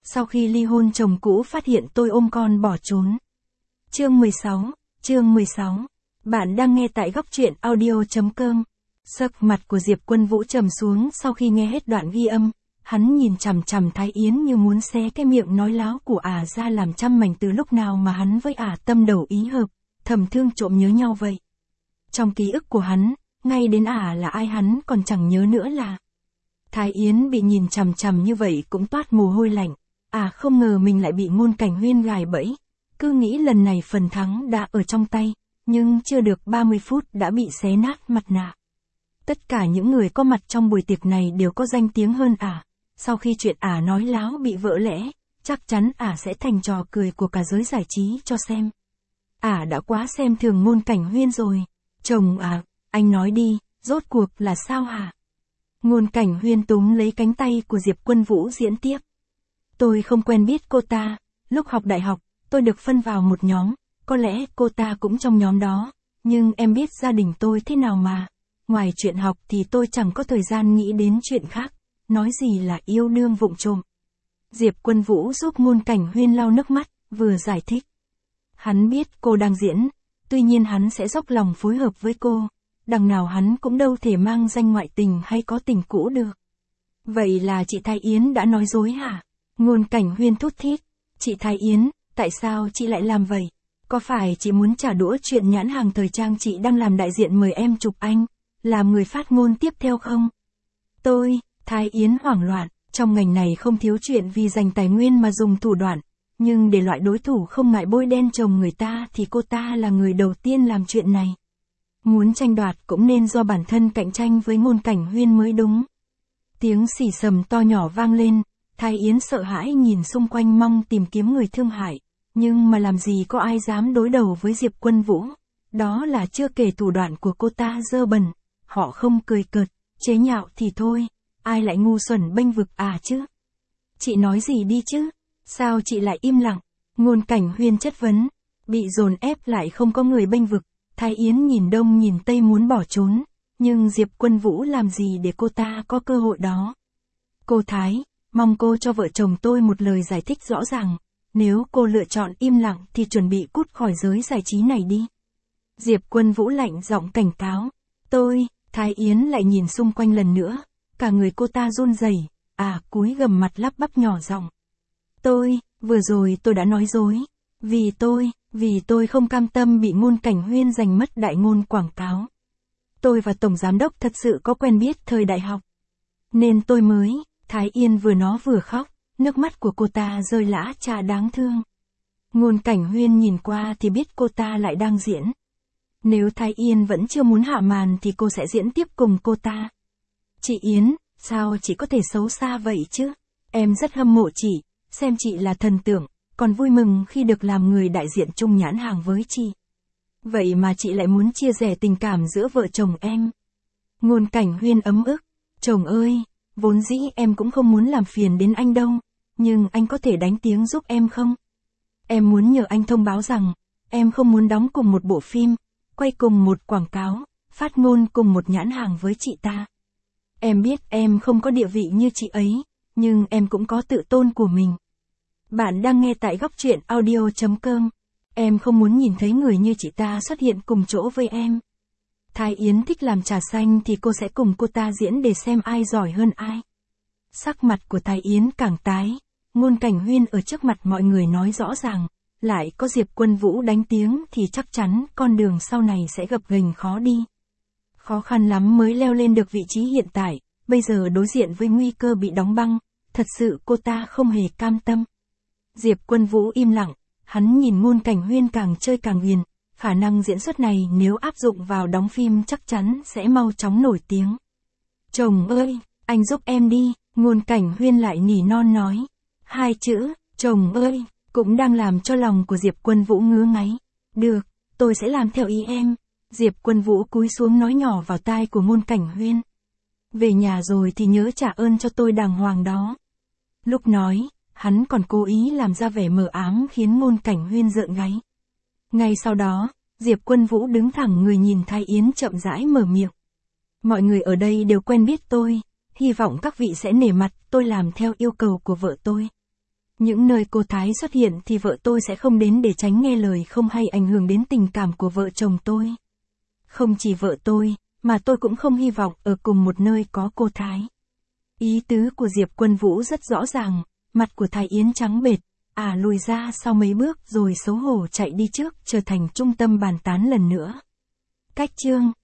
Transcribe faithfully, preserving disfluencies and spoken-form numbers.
sau khi ly hôn chồng cũ phát hiện tôi ôm con bỏ trốn. Chương mười sáu, chương mười sáu. Bạn đang nghe tại góc truyện audio chấm com. Sắc mặt của Diệp Quân Vũ trầm xuống sau khi nghe hết đoạn ghi âm, hắn nhìn chằm chằm Thái Yến như muốn xé cái miệng nói láo của ả ra làm trăm mảnh từ lúc nào mà hắn với ả tâm đầu ý hợp, thầm thương trộm nhớ nhau vậy. Trong ký ức của hắn, ngay đến ả là ai hắn còn chẳng nhớ nữa là. Thái Yến bị nhìn chằm chằm như vậy cũng toát mồ hôi lạnh, à không ngờ mình lại bị Ngôn Cảnh Huyên gài bẫy, cứ nghĩ lần này phần thắng đã ở trong tay, nhưng chưa được ba mươi phút đã bị xé nát mặt nạ. Tất cả những người có mặt trong buổi tiệc này đều có danh tiếng hơn ả, sau khi chuyện ả nói láo bị vỡ lẽ, chắc chắn ả sẽ thành trò cười của cả giới giải trí cho xem. Ả đã quá xem thường Ngôn Cảnh Huyên rồi. Chồng à, anh nói đi, rốt cuộc là sao hả? Ngôn Cảnh Huyên túm lấy cánh tay của Diệp Quân Vũ diễn tiếp. Tôi không quen biết cô ta, lúc học đại học, tôi được phân vào một nhóm, có lẽ cô ta cũng trong nhóm đó, nhưng em biết gia đình tôi thế nào mà, ngoài chuyện học thì tôi chẳng có thời gian nghĩ đến chuyện khác, nói gì là yêu đương vụng trộm. Diệp Quân Vũ giúp Ngôn Cảnh Huyên lau nước mắt, vừa giải thích. Hắn biết cô đang diễn, tuy nhiên hắn sẽ dốc lòng phối hợp với cô, đằng nào hắn cũng đâu thể mang danh ngoại tình hay có tình cũ được. Vậy là chị Thái Yến đã nói dối hả? Ngôn Cảnh Huyên thút thít. Chị Thái Yến, tại sao chị lại làm vậy? Có phải chị muốn trả đũa chuyện nhãn hàng thời trang chị đang làm đại diện mời em chụp anh, làm người phát ngôn tiếp theo không? Tôi, Thái Yến hoảng loạn, trong ngành này không thiếu chuyện vì giành tài nguyên mà dùng thủ đoạn, nhưng để loại đối thủ không ngại bôi đen chồng người ta thì cô ta là người đầu tiên làm chuyện này. Muốn tranh đoạt cũng nên do bản thân cạnh tranh với Ngôn Cảnh Huyên mới đúng. Tiếng xì xầm to nhỏ vang lên, Thái Yến sợ hãi nhìn xung quanh mong tìm kiếm người thương hại, nhưng mà làm gì có ai dám đối đầu với Diệp Quân Vũ. Đó là chưa kể thủ đoạn của cô ta dơ bẩn, họ không cười cợt, chế nhạo thì thôi, ai lại ngu xuẩn bênh vực à chứ? Chị nói gì đi chứ? Sao chị lại im lặng? Ngôn Cảnh Huyên chất vấn, bị dồn ép lại không có người bênh vực. Thái Yến nhìn đông nhìn tây muốn bỏ trốn, nhưng Diệp Quân Vũ làm gì để cô ta có cơ hội đó. Cô Thái, mong cô cho vợ chồng tôi một lời giải thích rõ ràng, nếu cô lựa chọn im lặng thì chuẩn bị cút khỏi giới giải trí này đi. Diệp Quân Vũ lạnh giọng cảnh cáo. Tôi, Thái Yến lại nhìn xung quanh lần nữa, cả người cô ta run rẩy, à cúi gằm mặt lắp bắp nhỏ giọng. Tôi, vừa rồi tôi đã nói dối, vì tôi, vì tôi không cam tâm bị Ngôn Cảnh Huyên giành mất đại ngôn quảng cáo. Tôi và Tổng Giám Đốc thật sự có quen biết thời đại học. Nên tôi mới, Thái Yên vừa nói vừa khóc, nước mắt của cô ta rơi lã chả đáng thương. Ngôn Cảnh Huyên nhìn qua thì biết cô ta lại đang diễn. Nếu Thái Yên vẫn chưa muốn hạ màn thì cô sẽ diễn tiếp cùng cô ta. Chị Yến, sao chị có thể xấu xa vậy chứ? Em rất hâm mộ chị, xem chị là thần tượng, còn vui mừng khi được làm người đại diện chung nhãn hàng với chị. Vậy mà chị lại muốn chia rẽ tình cảm giữa vợ chồng em. Ngôn Cảnh Huyên ấm ức. Chồng ơi, vốn dĩ em cũng không muốn làm phiền đến anh đâu, nhưng anh có thể đánh tiếng giúp em không? Em muốn nhờ anh thông báo rằng, em không muốn đóng cùng một bộ phim, quay cùng một quảng cáo, phát ngôn cùng một nhãn hàng với chị ta. Em biết em không có địa vị như chị ấy, nhưng em cũng có tự tôn của mình. Bạn đang nghe tại góc truyện audio chấm com. Em không muốn nhìn thấy người như chị ta xuất hiện cùng chỗ với em. Thái Yến thích làm trà xanh thì cô sẽ cùng cô ta diễn để xem ai giỏi hơn ai. Sắc mặt của Thái Yến càng tái, Ngôn Cảnh Huyên ở trước mặt mọi người nói rõ ràng, lại có Diệp Quân Vũ đánh tiếng thì chắc chắn con đường sau này sẽ gập ghềnh khó đi. Khó khăn lắm mới leo lên được vị trí hiện tại, bây giờ đối diện với nguy cơ bị đóng băng, thật sự cô ta không hề cam tâm. Diệp Quân Vũ im lặng, hắn nhìn Ngôn Cảnh Huyên càng chơi càng ghiền, khả năng diễn xuất này nếu áp dụng vào đóng phim chắc chắn sẽ mau chóng nổi tiếng. Chồng ơi, anh giúp em đi, Ngôn Cảnh Huyên lại nỉ non nói. Hai chữ, chồng ơi, cũng đang làm cho lòng của Diệp Quân Vũ ngứa ngáy. Được, tôi sẽ làm theo ý em. Diệp Quân Vũ cúi xuống nói nhỏ vào tai của Ngôn Cảnh Huyên. Về nhà rồi thì nhớ trả ơn cho tôi đàng hoàng đó. Lúc nói, hắn còn cố ý làm ra vẻ mờ ám khiến Ngôn Cảnh Huyên rợn gáy. Ngay sau đó, Diệp Quân Vũ đứng thẳng người nhìn Thái Yến chậm rãi mở miệng. Mọi người ở đây đều quen biết tôi, hy vọng các vị sẽ nể mặt tôi làm theo yêu cầu của vợ tôi. Những nơi cô Thái xuất hiện thì vợ tôi sẽ không đến để tránh nghe lời không hay ảnh hưởng đến tình cảm của vợ chồng tôi. Không chỉ vợ tôi, mà tôi cũng không hy vọng ở cùng một nơi có cô Thái. Ý tứ của Diệp Quân Vũ rất rõ ràng, mặt của Thái Yến trắng bệch, ả lùi ra sau mấy bước rồi xấu hổ chạy đi trước trở thành trung tâm bàn tán lần nữa. Cách chương